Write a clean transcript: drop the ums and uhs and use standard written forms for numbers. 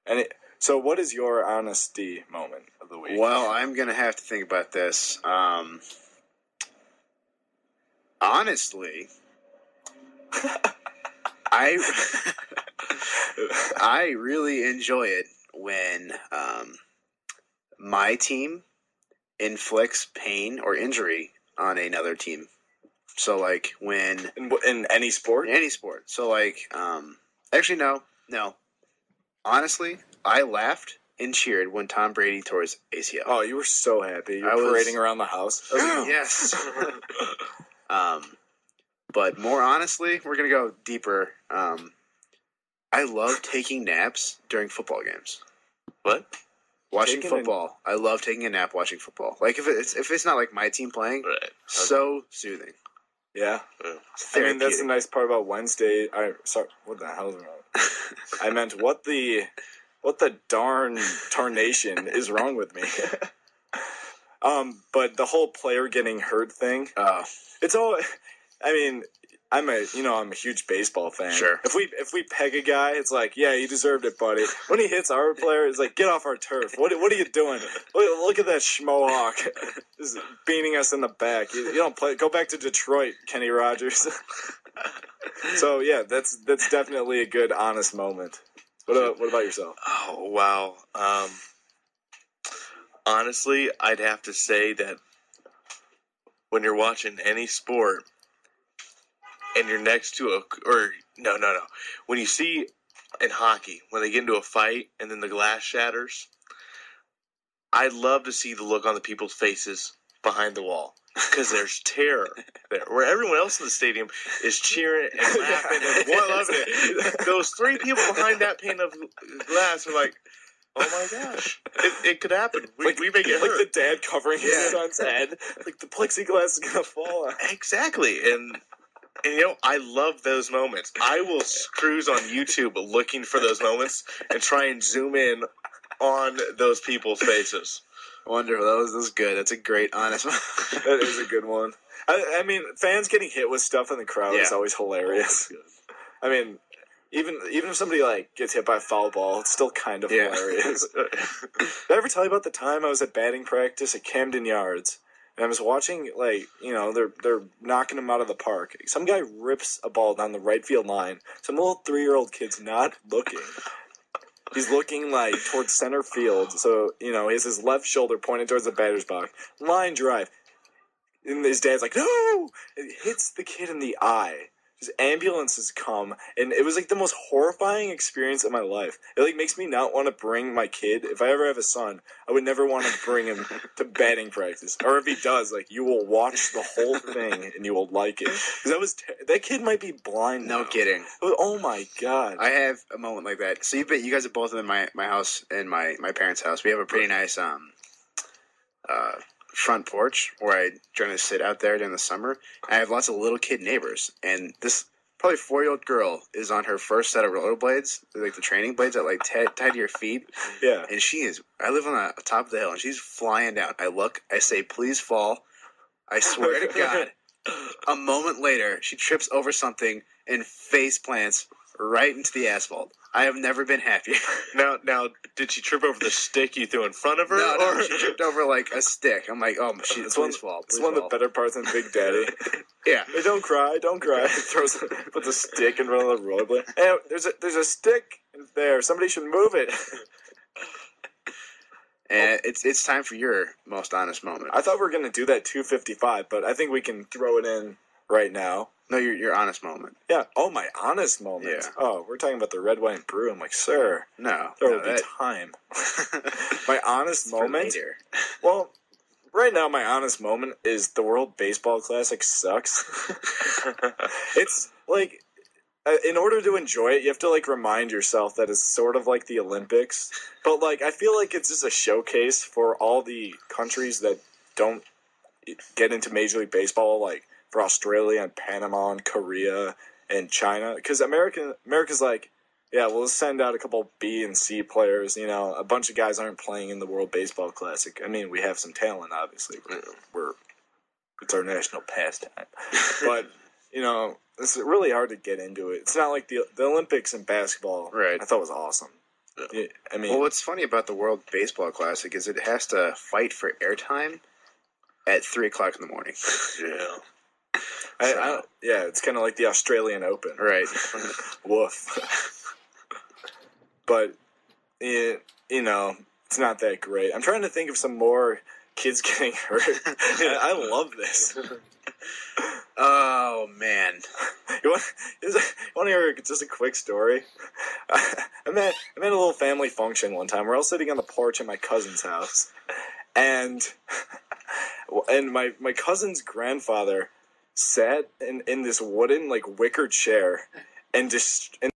So what is your honesty moment of the week? Well, I'm going to have to think about this. Honestly, I really enjoy it when my team inflicts pain or injury on another team. So, like, when... In any sport? In any sport. So, like, actually, no. Honestly, I laughed and cheered when Tom Brady tore his ACL. Oh, you were so happy. You were parading around the house. Yes. But more honestly, we're going to go deeper. I love taking naps during football games. What? Watching football. I love taking a nap watching football. Like, if it's not like my team playing, right. So soothing. Yeah. I mean, that's the nice part about Wednesday. Sorry, what the hell is wrong? I meant, what the darn tarnation is wrong with me? But the whole player getting hurt thing, it's all, I mean, I'm a huge baseball fan. Sure. If we peg a guy, it's like, yeah, you deserved it, buddy. When he hits our player, it's like, get off our turf. What are you doing? Look at that schmohawk, just beating us in the back. You don't play. Go back to Detroit, Kenny Rogers. So yeah, that's definitely a good, honest moment. What about yourself? Oh wow. Honestly, I'd have to say that when you're watching any sport and you're next to when you see in hockey, when they get into a fight and then the glass shatters, I'd love to see the look on the people's faces behind the wall. Because there's terror there, where everyone else in the stadium is cheering and laughing and loving it. Those three people behind that pane of glass are like, oh my gosh, it could happen. We may get hurt. Like the dad covering his son's head. Like the plexiglass is going to fall out. Exactly. And I love those moments. I will cruise on YouTube looking for those moments and try and zoom in on those people's faces. Wonderful. That was good. That's a great, honest one. That is a good one. I mean, fans getting hit with stuff in the crowd is always hilarious. I mean, even if somebody gets hit by a foul ball, it's still kind of hilarious. Did I ever tell you about the time I was at batting practice at Camden Yards? And I was watching, they're knocking him out of the park. Some guy rips a ball down the right field line. Some little 3-year-old kid's not looking. He's looking, towards center field. So, he has his left shoulder pointed towards the batter's box. Line drive. And his dad's like, no! It hits the kid in the eye. Just ambulances come, and it was the most horrifying experience of my life. It makes me not want to bring my kid. If I ever have a son, I would never want to bring him to batting practice. Or if he does, you will watch the whole thing and you will like it. Because that kid might be blind now. No kidding. Oh my god. I have a moment like that. So you guys are both in my house and my parents' house. We have a pretty nice front porch where I generally sit out there during the summer. I have lots of little kid neighbors, and this probably 4-year-old girl is on her first set of rollerblades, the training blades that tied to your feet. Yeah. And I live on the top of the hill, and she's flying down. I look, I say, please fall. I swear to God. A moment later, she trips over something and face plants right into the asphalt. I have never been happier. Now, did she trip over the stick you threw in front of her? No, she tripped over a stick. I'm like, oh, please fall. It's one of the better parts in Big Daddy. Yeah. Hey, don't cry. Puts a stick in front of the rollerblade. Hey, there's a stick there. Somebody should move it. And it's time for your most honest moment. I thought we were going to do that 255, but I think we can throw it in right now. No, your honest moment. Yeah. Oh, my honest moment. Yeah. Oh, we're talking about the red, white, and brew. I'm like, sir. No. There will be time. My honest moment. Well, right now, my honest moment is the World Baseball Classic sucks. It's in order to enjoy it, you have to remind yourself that it's sort of like the Olympics. But I feel like it's just a showcase for all the countries that don't get into Major League Baseball, for Australia and Panama and Korea and China. Because America's we'll send out a couple B and C players. A bunch of guys aren't playing in the World Baseball Classic. I mean, we have some talent, obviously. It's our national pastime. But, it's really hard to get into it. It's not like the Olympics in basketball. Right. I thought was awesome. I mean, well, what's funny about the World Baseball Classic is it has to fight for airtime at 3:00 in the morning. Yeah. Yeah, it's kind of like the Australian Open. Right. Woof. But, it's not that great. I'm trying to think of some more kids getting hurt. I love this. Oh, man. You want to hear just a quick story? I'm at a little family function one time. We're all sitting on the porch at my cousin's house. And my cousin's grandfather sat in this wooden, wicker chair and